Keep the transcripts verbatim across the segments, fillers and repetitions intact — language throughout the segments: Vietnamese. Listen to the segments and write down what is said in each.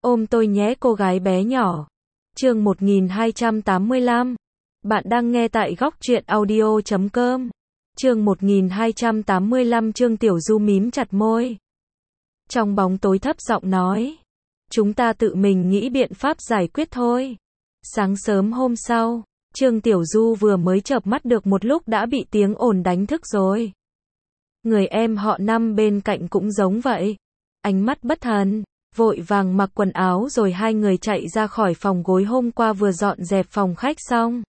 Ôm tôi nhé cô gái bé nhỏ. Chương một nghìn hai trăm tám mươi lăm. Bạn đang nghe tại góc truyện audio chấm com. Chương một nghìn hai trăm tám mươi lăm Trương Tiểu Du mím chặt môi. Trong bóng tối thấp giọng nói. Chúng ta tự mình nghĩ biện pháp giải quyết thôi. Sáng sớm hôm sau, Trương Tiểu Du vừa mới chợp mắt được một lúc đã bị tiếng ồn đánh thức rồi. Người em họ Năm bên cạnh cũng giống vậy. Ánh mắt bất thần, vội vàng mặc quần áo rồi hai người chạy ra khỏi phòng gối hôm qua vừa dọn dẹp phòng khách xong.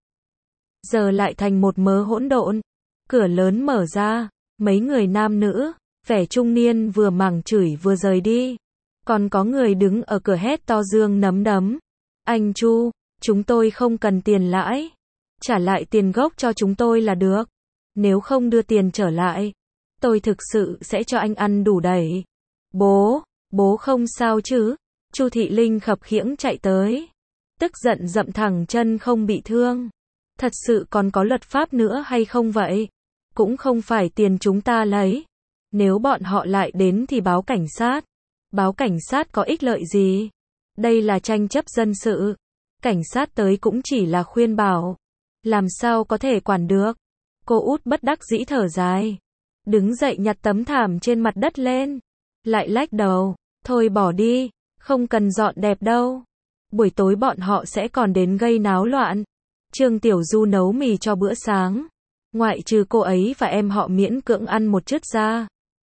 Giờ lại thành một mớ hỗn độn. Cửa lớn mở ra, mấy người nam nữ, vẻ trung niên vừa mắng chửi vừa rời đi. Còn có người đứng ở cửa hét to dương nấm đấm. Anh Chu, chúng tôi không cần tiền lãi. Trả lại tiền gốc cho chúng tôi là được. Nếu không đưa tiền trở lại, tôi thực sự sẽ cho anh ăn đủ đầy. Bố, bố không sao chứ? Chu Thị Linh khập khiễng chạy tới. Tức giận dậm thẳng chân không bị thương. Thật sự còn có luật pháp nữa hay không vậy? Cũng không phải tiền chúng ta lấy. Nếu bọn họ lại đến thì báo cảnh sát. Báo cảnh sát có ích lợi gì? Đây là tranh chấp dân sự. Cảnh sát tới cũng chỉ là khuyên bảo. Làm sao có thể quản được? Cô út bất đắc dĩ thở dài. Đứng dậy nhặt tấm thảm trên mặt đất lên. Lại lách đầu. Thôi bỏ đi. Không cần dọn đẹp đâu. Buổi tối bọn họ sẽ còn đến gây náo loạn. Trương Tiểu Du nấu mì cho bữa sáng. Ngoại trừ cô ấy và em họ miễn cưỡng ăn một chút ra,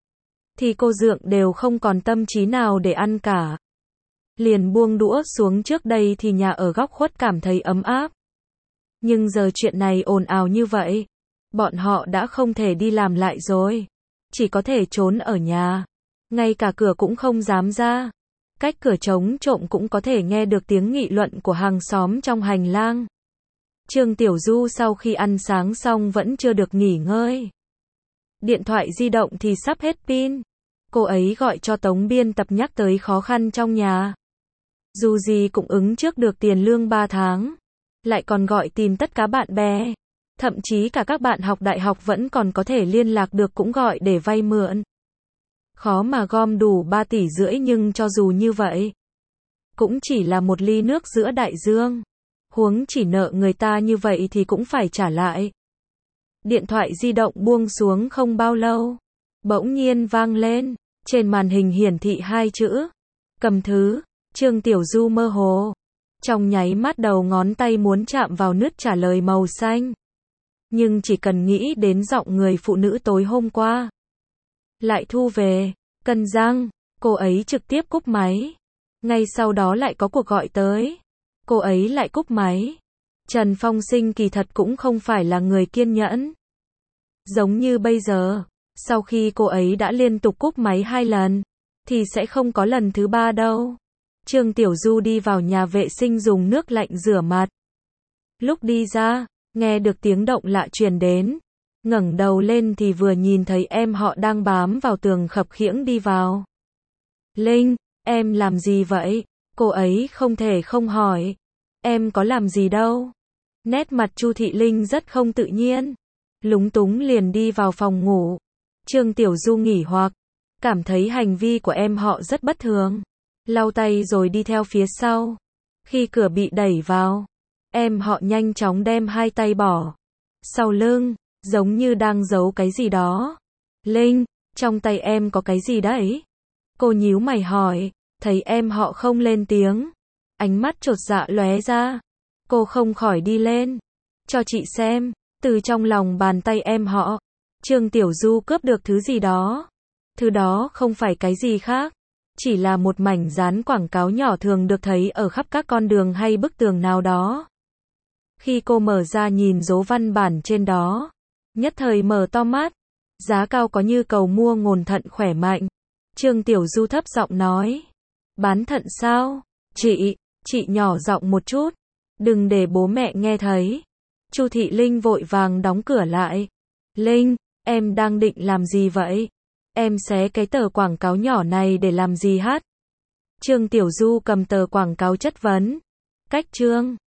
thì cô Dượng đều không còn tâm trí nào để ăn cả. Liền buông đũa xuống. Trước đây thì nhà ở góc khuất cảm thấy ấm áp. Nhưng giờ chuyện này ồn ào như vậy, bọn họ đã không thể đi làm lại rồi. Chỉ có thể trốn ở nhà. Ngay cả cửa cũng không dám ra. Cách cửa trống trộm cũng có thể nghe được tiếng nghị luận của hàng xóm trong hành lang. Trương Tiểu Du sau khi ăn sáng xong vẫn chưa được nghỉ ngơi. Điện thoại di động thì sắp hết pin. Cô ấy gọi cho Tống biên tập nhắc tới khó khăn trong nhà. Dù gì cũng ứng trước được tiền lương ba tháng. Lại còn gọi tìm tất cả bạn bè. Thậm chí cả các bạn học đại học vẫn còn có thể liên lạc được cũng gọi để vay mượn. Khó mà gom đủ ba tỷ rưỡi nhưng cho dù như vậy, cũng chỉ là một ly nước giữa đại dương. Huống chỉ nợ người ta như vậy thì cũng phải trả lại. Điện thoại di động buông xuống không bao lâu, bỗng nhiên vang lên. Trên màn hình hiển thị hai chữ. Cầm thứ. Trương Tiểu Du mơ hồ. Trong nháy mắt đầu ngón tay muốn chạm vào nút trả lời màu xanh. Nhưng chỉ cần nghĩ đến giọng người phụ nữ tối hôm qua, lại thu về. Cân răng, cô ấy trực tiếp cúp máy. Ngay sau đó lại có cuộc gọi tới. Cô ấy lại cúp máy. Trần Phong Sinh kỳ thật cũng không phải là người kiên nhẫn. Giống như bây giờ, sau khi cô ấy đã liên tục cúp máy hai lần, thì sẽ không có lần thứ ba đâu. Trương Tiểu Du đi vào nhà vệ sinh dùng nước lạnh rửa mặt. Lúc đi ra, nghe được tiếng động lạ truyền đến. Ngẩng đầu lên thì vừa nhìn thấy em họ đang bám vào tường khập khiễng đi vào. Linh, em làm gì vậy? Cô ấy không thể không hỏi. Em có làm gì đâu. Nét mặt Chu Thị Linh rất không tự nhiên. Lúng túng liền đi vào phòng ngủ. Trương Tiểu Du nghỉ hoặc, cảm thấy hành vi của em họ rất bất thường. Lau tay rồi đi theo phía sau. Khi cửa bị đẩy vào, em họ nhanh chóng đem hai tay bỏ sau lưng, giống như đang giấu cái gì đó. Linh, trong tay em có cái gì đấy? Cô nhíu mày hỏi. Thấy em họ không lên tiếng, ánh mắt chột dạ lóe ra. Cô không khỏi đi lên. Cho chị xem. Từ trong lòng bàn tay em họ, Trương Tiểu Du cướp được thứ gì đó. Thứ đó không phải cái gì khác, chỉ là một mảnh dán quảng cáo nhỏ thường được thấy ở khắp các con đường hay bức tường nào đó. Khi cô mở ra nhìn dấu văn bản trên đó, nhất thời mở to mắt. Giá cao có như cầu mua ngồn thận khỏe mạnh. Trương Tiểu Du thấp giọng nói. Bán thận sao? Chị, chị nhỏ giọng một chút. Đừng để bố mẹ nghe thấy. Chu Thị Linh vội vàng đóng cửa lại. Linh, em đang định làm gì vậy? Em xé cái tờ quảng cáo nhỏ này để làm gì hát? Trương Tiểu Du cầm tờ quảng cáo chất vấn. Cách Trương